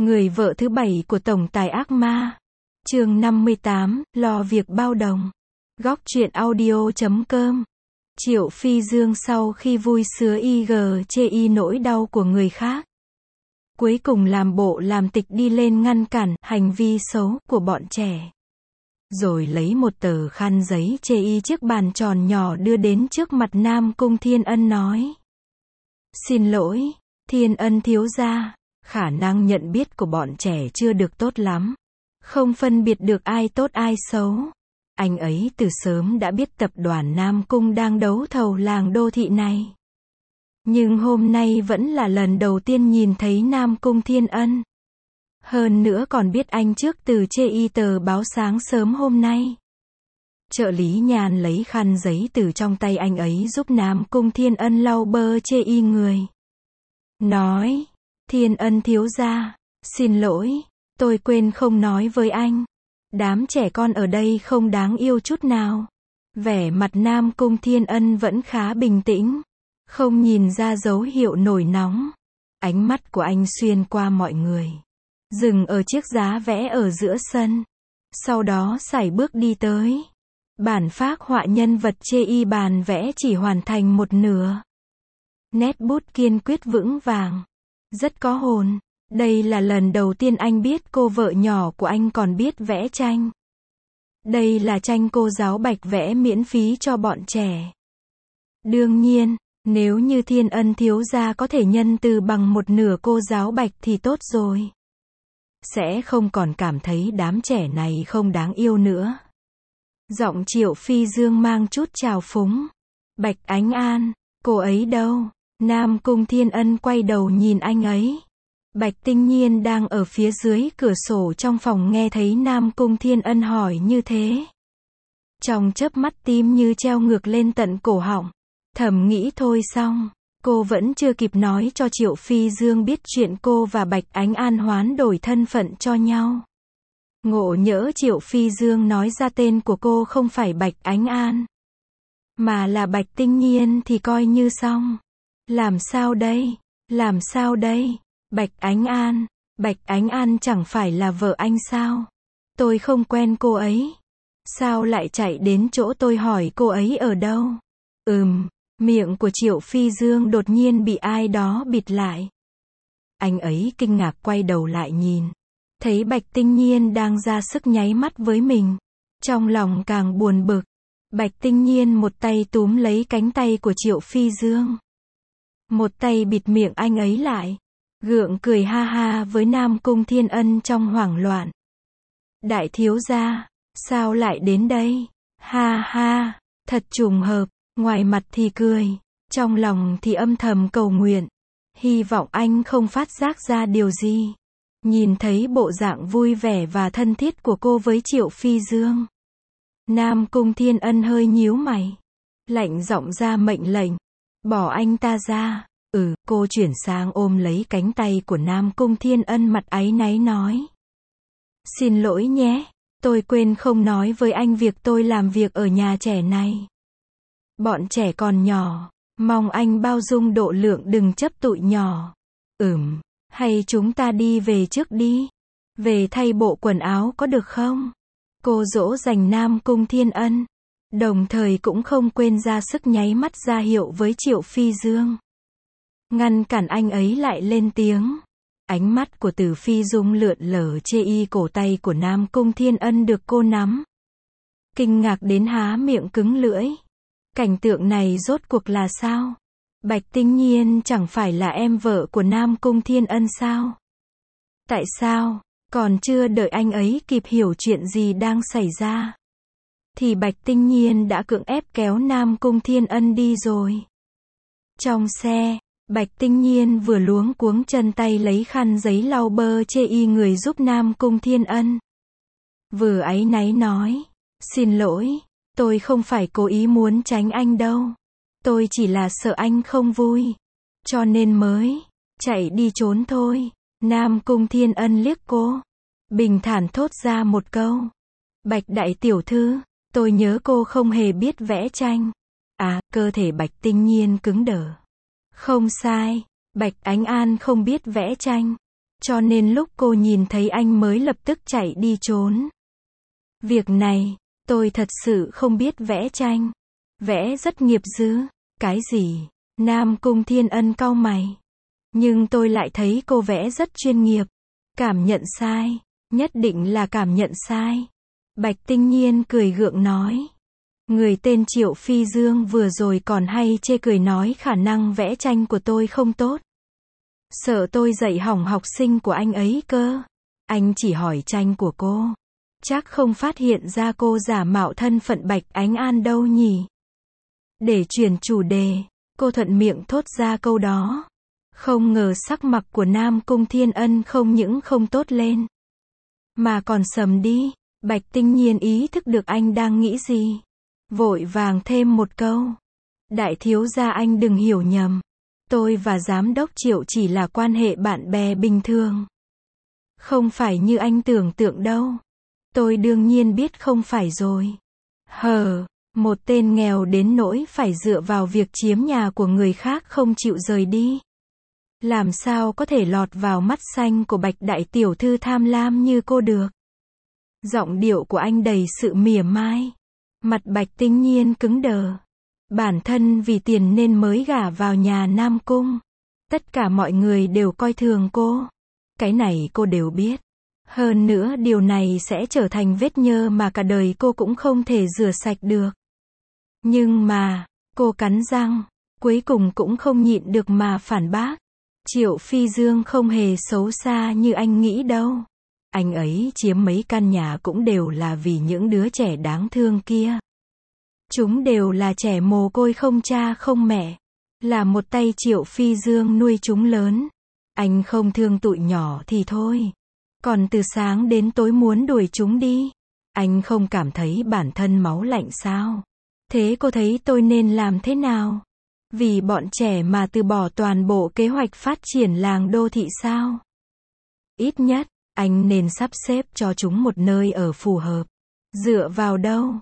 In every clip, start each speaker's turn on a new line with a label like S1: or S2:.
S1: Người vợ thứ 7 của tổng tài ác ma. Chương 58, lo việc bao đồng. Góc truyện audio.com. Triệu Phi Dương sau khi vui sứa chê nỗi đau của người khác, cuối cùng làm bộ làm tịch đi lên ngăn cản hành vi xấu của bọn trẻ. Rồi lấy một tờ khăn giấy chê chiếc bàn tròn nhỏ đưa đến trước mặt Nam Cung Thiên Ân nói: "Xin lỗi, Thiên Ân thiếu gia, khả năng nhận biết của bọn trẻ chưa được tốt lắm, không phân biệt được ai tốt ai xấu. Anh ấy từ sớm đã biết tập đoàn Nam Cung đang đấu thầu làng đô thị này. Nhưng hôm nay vẫn là lần đầu tiên nhìn thấy Nam Cung Thiên Ân. Hơn nữa còn biết anh trước từ chê tờ báo sáng sớm hôm nay." Trợ lý Nhàn lấy khăn giấy từ trong tay anh ấy giúp Nam Cung Thiên Ân lau bơ chê người. Nói: "Thiên Ân thiếu gia, xin lỗi, tôi quên không nói với anh. Đám trẻ con ở đây không đáng yêu chút nào." Vẻ mặt Nam Cung Thiên Ân vẫn khá bình tĩnh, không nhìn ra dấu hiệu nổi nóng. Ánh mắt của anh xuyên qua mọi người, dừng ở chiếc giá vẽ ở giữa sân. Sau đó sải bước đi tới. Bản phác họa nhân vật chê bàn vẽ chỉ hoàn thành một nửa. Nét bút kiên quyết vững vàng, rất có hồn. Đây là lần đầu tiên anh biết cô vợ nhỏ của anh còn biết vẽ tranh. Đây là tranh cô giáo Bạch vẽ miễn phí cho bọn trẻ. Đương nhiên, nếu như Thiên Ân thiếu gia có thể nhân từ bằng một nửa cô giáo Bạch thì tốt rồi. Sẽ không còn cảm thấy đám trẻ này không đáng yêu nữa. Giọng Triệu Phi Dương mang chút trào phúng. "Bạch Ánh An, cô ấy đâu?" Nam Cung Thiên Ân quay đầu nhìn anh ấy. Bạch Tinh Nhiên đang ở phía dưới cửa sổ trong phòng nghe thấy Nam Cung Thiên Ân hỏi như thế. Trong chớp mắt tim như treo ngược lên tận cổ họng. Thầm nghĩ thôi xong, cô vẫn chưa kịp nói cho Triệu Phi Dương biết chuyện cô và Bạch Ánh An hoán đổi thân phận cho nhau. Ngộ nhỡ Triệu Phi Dương nói ra tên của cô không phải Bạch Ánh An, mà là Bạch Tinh Nhiên thì coi như xong. Làm sao đây? Làm sao đây? Bạch Ánh An chẳng phải là vợ anh sao? Tôi không quen cô ấy. Sao lại chạy đến chỗ tôi hỏi cô ấy ở đâu? Miệng của Triệu Phi Dương đột nhiên bị ai đó bịt lại. Anh ấy kinh ngạc quay đầu lại nhìn, thấy Bạch Tinh Nhiên đang ra sức nháy mắt với mình. Trong lòng càng buồn bực. Bạch Tinh Nhiên một tay túm lấy cánh tay của Triệu Phi Dương, một tay bịt miệng anh ấy lại, gượng cười ha ha với Nam Cung Thiên Ân trong hoảng loạn. "Đại thiếu gia, sao lại đến đây? Ha ha, thật trùng hợp." Ngoài mặt thì cười, trong lòng thì âm thầm cầu nguyện, hy vọng anh không phát giác ra điều gì. Nhìn thấy bộ dạng vui vẻ và thân thiết của cô với Triệu Phi Dương, Nam Cung Thiên Ân hơi nhíu mày, lạnh giọng ra mệnh lệnh: "Bỏ anh ta ra." Cô chuyển sang ôm lấy cánh tay của Nam Cung Thiên Ân, mặt áy náy nói: "Xin lỗi nhé, tôi quên không nói với anh việc tôi làm việc ở nhà trẻ này. Bọn trẻ còn nhỏ, mong anh bao dung độ lượng, đừng chấp tụi nhỏ. Hay chúng ta đi về trước đi, về thay bộ quần áo có được không?" Cô dỗ dành Nam Cung Thiên Ân, đồng thời cũng không quên ra sức nháy mắt ra hiệu với Triệu Phi Dương, ngăn cản anh ấy lại lên tiếng. Ánh mắt của Từ Phi Dung lượn lờ chê cổ tay của Nam Cung Thiên Ân được cô nắm. Kinh ngạc đến há miệng cứng lưỡi. Cảnh tượng này rốt cuộc là sao? Bạch Tinh Nhiên chẳng phải là em vợ của Nam Cung Thiên Ân sao? Tại sao, còn chưa đợi anh ấy kịp hiểu chuyện gì đang xảy ra, thì Bạch Tinh Nhiên đã cưỡng ép kéo Nam Cung Thiên Ân đi rồi. Trong xe, Bạch Tinh Nhiên vừa luống cuống chân tay lấy khăn giấy lau bơ chê người giúp Nam Cung Thiên Ân, vừa áy náy nói: "Xin lỗi, tôi không phải cố ý muốn tránh anh đâu. Tôi chỉ là sợ anh không vui, cho nên mới chạy đi trốn thôi." Nam Cung Thiên Ân liếc cô, bình thản thốt ra một câu: "Bạch đại tiểu thư, tôi nhớ cô không hề biết vẽ tranh." Cơ thể Bạch Tinh Nhiên cứng đờ. "Không sai, Bạch Ánh An không biết vẽ tranh. cho nên lúc cô nhìn thấy anh mới lập tức chạy đi trốn. Việc này, tôi thật sự không biết vẽ tranh. Vẽ rất nghiệp dư. Cái gì? Nam Cung Thiên Ân cau mày. Nhưng tôi lại thấy cô vẽ rất chuyên nghiệp. Cảm nhận sai. Nhất định là cảm nhận sai. Bạch Tinh Nhiên cười gượng nói. Người tên Triệu Phi Dương vừa rồi còn hay chê cười nói khả năng vẽ tranh của tôi không tốt. Sợ tôi dạy hỏng học sinh của anh ấy cơ. Anh chỉ hỏi tranh của cô. Chắc không phát hiện ra cô giả mạo thân phận Bạch Ánh An đâu nhỉ. Để chuyển chủ đề, cô thuận miệng thốt ra câu đó. Không ngờ sắc mặt của Nam Cung Thiên Ân không những không tốt lên, mà còn sầm đi. Bạch Tinh Nhiên ý thức được anh đang nghĩ gì. Vội vàng thêm một câu. Đại thiếu gia anh đừng hiểu nhầm. Tôi và giám đốc Triệu chỉ là quan hệ bạn bè bình thường. Không phải như anh tưởng tượng đâu. Tôi đương nhiên biết không phải rồi. Một tên nghèo đến nỗi phải dựa vào việc chiếm nhà của người khác không chịu rời đi. Làm sao có thể lọt vào mắt xanh của Bạch đại tiểu thư tham lam như cô được. Giọng điệu của anh đầy sự mỉa mai. Mặt Bạch Tinh Nhiên cứng đờ. Bản thân vì tiền nên mới gả vào nhà Nam Cung. Tất cả mọi người đều coi thường cô. Cái này cô đều biết. Hơn nữa điều này sẽ trở thành vết nhơ mà cả đời cô cũng không thể rửa sạch được. Nhưng mà, cô cắn răng, cuối cùng cũng không nhịn được mà phản bác. Triệu Phi Dương không hề xấu xa như anh nghĩ đâu. Anh ấy chiếm mấy căn nhà cũng đều là vì những đứa trẻ đáng thương kia. Chúng đều là trẻ mồ côi không cha không mẹ. Là một tay Triệu Phi Dương nuôi chúng lớn. Anh không thương tụi nhỏ thì thôi. Còn từ sáng đến tối muốn đuổi chúng đi. Anh không cảm thấy bản thân máu lạnh sao? Thế cô thấy tôi nên làm thế nào? Vì bọn trẻ mà từ bỏ toàn bộ kế hoạch phát triển làng đô thị sao? Ít nhất, anh nên sắp xếp cho chúng một nơi ở phù hợp. Dựa vào đâu?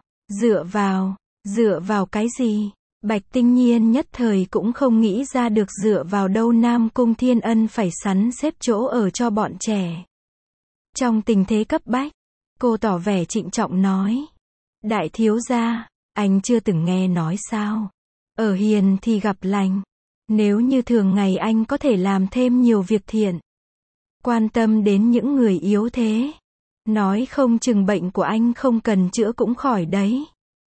S1: Dựa vào cái gì? Bạch Tinh Nhiên nhất thời cũng không nghĩ ra được dựa vào đâu Nam Cung Thiên Ân phải sắn xếp chỗ ở cho bọn trẻ. Trong tình thế cấp bách, cô tỏ vẻ trịnh trọng nói. Đại thiếu gia, anh chưa từng nghe nói sao? Ở hiền thì gặp lành. Nếu như thường ngày anh có thể làm thêm nhiều việc thiện. Quan tâm đến những người yếu thế. Nói không chừng bệnh của anh không cần chữa cũng khỏi đấy.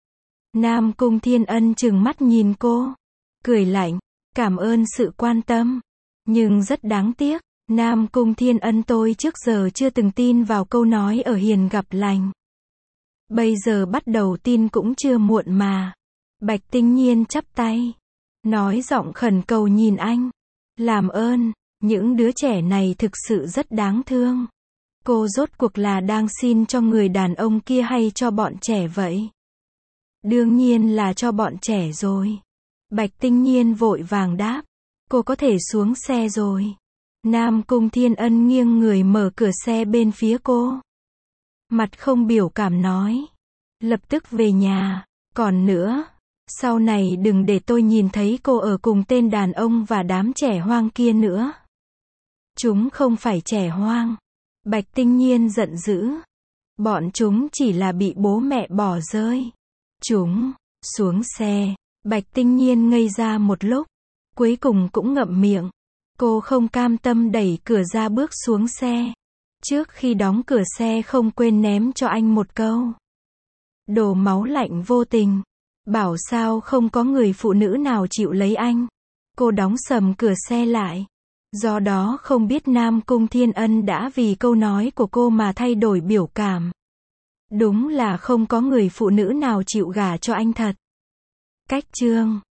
S1: Nam Cung Thiên Ân trừng mắt nhìn cô. Cười lạnh, cảm ơn sự quan tâm. Nhưng rất đáng tiếc, Nam Cung Thiên Ân tôi trước giờ chưa từng tin vào câu nói ở hiền gặp lành. Bây giờ bắt đầu tin cũng chưa muộn mà. Bạch Tinh Nhiên chắp tay. Nói giọng khẩn cầu nhìn anh. Làm ơn, những đứa trẻ này thực sự rất đáng thương. Cô rốt cuộc là đang xin cho người đàn ông kia hay cho bọn trẻ vậy? Đương nhiên là cho bọn trẻ rồi. Bạch Tinh Nhiên vội vàng đáp. Cô có thể xuống xe rồi. Nam Cung Thiên Ân nghiêng người mở cửa xe bên phía cô. Mặt không biểu cảm nói. Lập tức về nhà. Còn nữa, sau này đừng để tôi nhìn thấy cô ở cùng tên đàn ông và đám trẻ hoang kia nữa. Chúng không phải trẻ hoang. Bạch Tinh Nhiên giận dữ. Bọn chúng chỉ là bị bố mẹ bỏ rơi. Chúng, xuống xe. Bạch Tinh Nhiên ngây ra một lúc. Cuối cùng cũng ngậm miệng. Cô không cam tâm đẩy cửa ra bước xuống xe. Trước khi đóng cửa xe không quên ném cho anh một câu. Đồ máu lạnh vô tình. Bảo sao không có người phụ nữ nào chịu lấy anh. Cô đóng sầm cửa xe lại. Do đó không biết Nam Cung Thiên Ân đã vì câu nói của cô mà thay đổi biểu cảm. Đúng là không có người phụ nữ nào chịu gả cho anh thật. Cách chương